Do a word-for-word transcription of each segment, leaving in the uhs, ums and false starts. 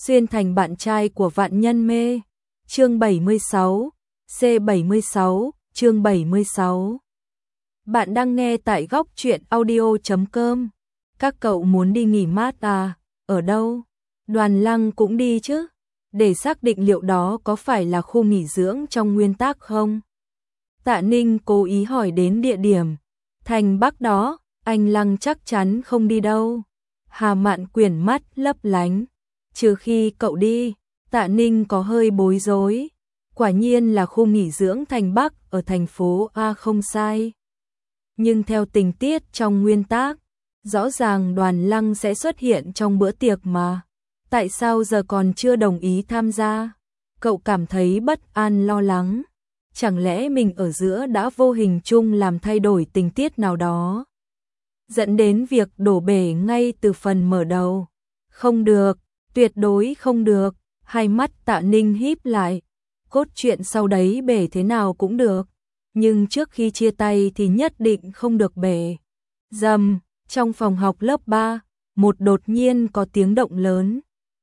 xuyên thành bạn trai của vạn nhân mê. Chương bảy mươi sáu, C bảy mươi sáu, chương bảy mươi sáu. Bạn đang nghe tại góc truyện audio chấm com. Các cậu muốn đi nghỉ mát à? Ở đâu? Đoàn Lăng cũng đi chứ? Để xác định liệu đó có phải là khu nghỉ dưỡng trong nguyên tắc không? Tạ Ninh cố ý hỏi đến địa điểm. Thành Bắc đó, anh Lăng chắc chắn không đi đâu. Hà Mạn Quyển mắt lấp lánh. Trừ khi cậu đi. Tạ Ninh có hơi bối rối. Quả nhiên là khu nghỉ dưỡng Thành Bắc ở thành phố A không sai. Nhưng theo tình tiết trong nguyên tác, rõ ràng Đoàn Lăng sẽ xuất hiện trong bữa tiệc mà. Tại sao giờ còn chưa đồng ý tham gia? Cậu cảm thấy bất an lo lắng. Chẳng lẽ mình ở giữa đã vô hình chung làm thay đổi tình tiết nào đó, dẫn đến việc đổ bể ngay từ phần mở đầu? Không được, tuyệt đối không được. Hai mắt Tạ Ninh híp lại. Cốt truyện sau đấy bể thế nào cũng được, nhưng trước khi chia tay thì nhất định không được bể. Rầm, trong phòng học lớp ba, một đột nhiên có tiếng động lớn.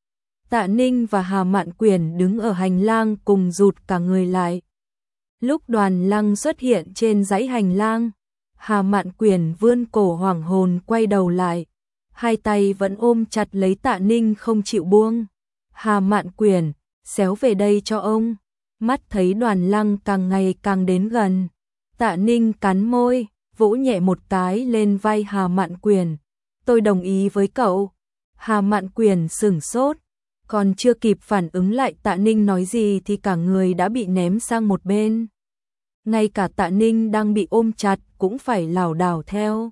Tạ Ninh và Hà Mạn Quyển đứng ở hành lang cùng rụt cả người lại. Lúc Đoàn Lăng xuất hiện trên dãy hành lang, Hà Mạn Quyển vươn cổ hoảng hồn quay đầu lại, hai tay vẫn ôm chặt lấy Tạ Ninh không chịu buông. Hà Mạn Quyển, xéo về đây cho ông. Mắt thấy Đoàn Lăng càng ngày càng đến gần, Tạ Ninh cắn môi, vỗ nhẹ một cái lên vai Hà Mạn Quyển. Tôi đồng ý với cậu. Hà Mạn Quyển sửng sốt, còn chưa kịp phản ứng lại Tạ Ninh nói gì thì cả người đã bị ném sang một bên. Ngay cả Tạ Ninh đang bị ôm chặt cũng phải lảo đảo theo.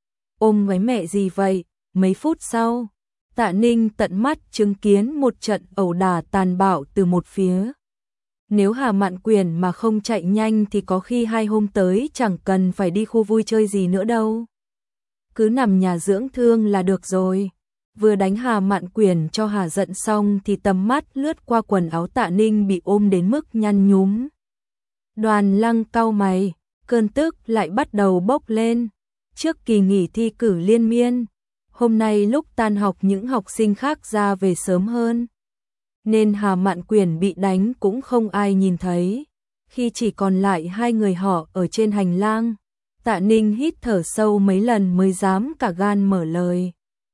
Ôm với mẹ gì vậy? Mấy phút sau, Tạ Ninh tận mắt chứng kiến một trận ẩu đả tàn bạo từ một phía. Nếu Hà Mạn Quyển mà không chạy nhanh thì có khi hai hôm tới chẳng cần phải đi khu vui chơi gì nữa đâu. Cứ nằm nhà dưỡng thương là được rồi. Vừa đánh Hà Mạn Quyển cho hà giận xong thì tầm mắt lướt qua quần áo Tạ Ninh bị ôm đến mức nhăn nhúm. Đoàn Lăng cau mày, cơn tức lại bắt đầu bốc lên. Trước kỳ nghỉ thi cử liên miên, hôm nay lúc tan học những học sinh khác ra về sớm hơn, nên Hà Mạn Quyển bị đánh cũng không ai nhìn thấy. Khi chỉ còn lại hai người họ ở trên hành lang, Tạ Ninh hít thở sâu mấy lần mới dám cả gan mở lời.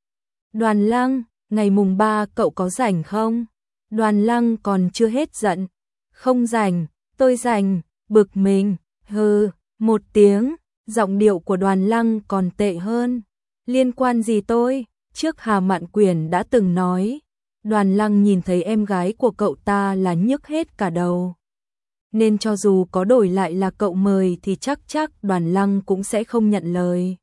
Đoàn Lăng, ngày mùng ba cậu có rảnh không? Đoàn Lăng còn chưa hết giận. Không rảnh, tôi rảnh. Bực mình, hừ, một tiếng. Giọng điệu của Đoàn Lăng còn tệ hơn. Liên quan gì tôi? Trước Hà Mạn Quyển đã từng nói, Đoàn Lăng nhìn thấy em gái của cậu ta là nhức hết cả đầu. Nên cho dù có đổi lại là cậu mời thì chắc chắc Đoàn Lăng cũng sẽ không nhận lời.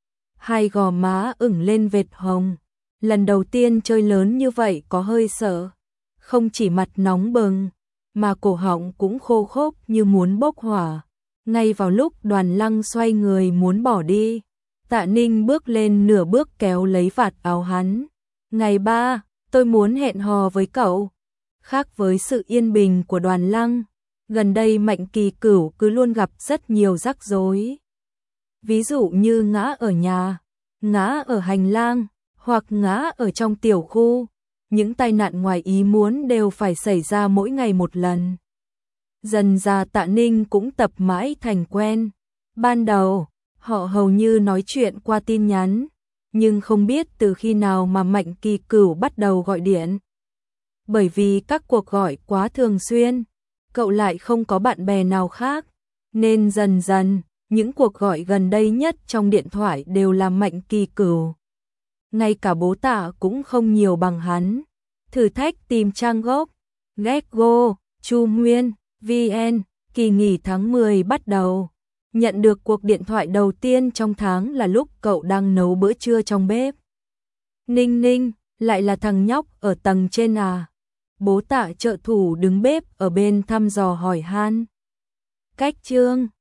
Hai gò má ửng lên vệt hồng. Lần đầu tiên chơi lớn như vậy có hơi sợ. Không chỉ mặt nóng bừng, mà cổ họng cũng khô khốc như muốn bốc hỏa. Ngay vào lúc Đoàn Lăng xoay người muốn bỏ đi, Tạ Ninh bước lên nửa bước kéo lấy vạt áo hắn. Ngày ba, tôi muốn hẹn hò với cậu. Khác với sự yên bình của Đoàn Lăng, gần đây Mạnh Kỳ Cửu cứ luôn gặp rất nhiều rắc rối. Ví dụ như ngã ở nhà, ngã ở hành lang, hoặc ngã ở trong tiểu khu. Những tai nạn ngoài ý muốn đều phải xảy ra mỗi ngày một lần. Dần ra Tạ Ninh cũng tập mãi thành quen. Ban đầu, họ hầu như nói chuyện qua tin nhắn, nhưng không biết từ khi nào mà Mạnh Kỳ Cửu bắt đầu gọi điện. Bởi vì các cuộc gọi quá thường xuyên, cậu lại không có bạn bè nào khác, nên dần dần, những cuộc gọi gần đây nhất trong điện thoại đều là Mạnh Kỳ Cửu. Ngay cả bố Tạ cũng không nhiều bằng hắn. Thử thách tìm trang gốc Getgo, Chu Nguyên, vê en. Kỳ nghỉ tháng mười bắt đầu. Nhận được cuộc điện thoại đầu tiên trong tháng là lúc cậu đang nấu bữa trưa trong bếp. Ninh Ninh, lại là thằng nhóc ở tầng trên à? Bố Tạ trợ thủ đứng bếp ở bên thăm dò hỏi han. Cách Trương,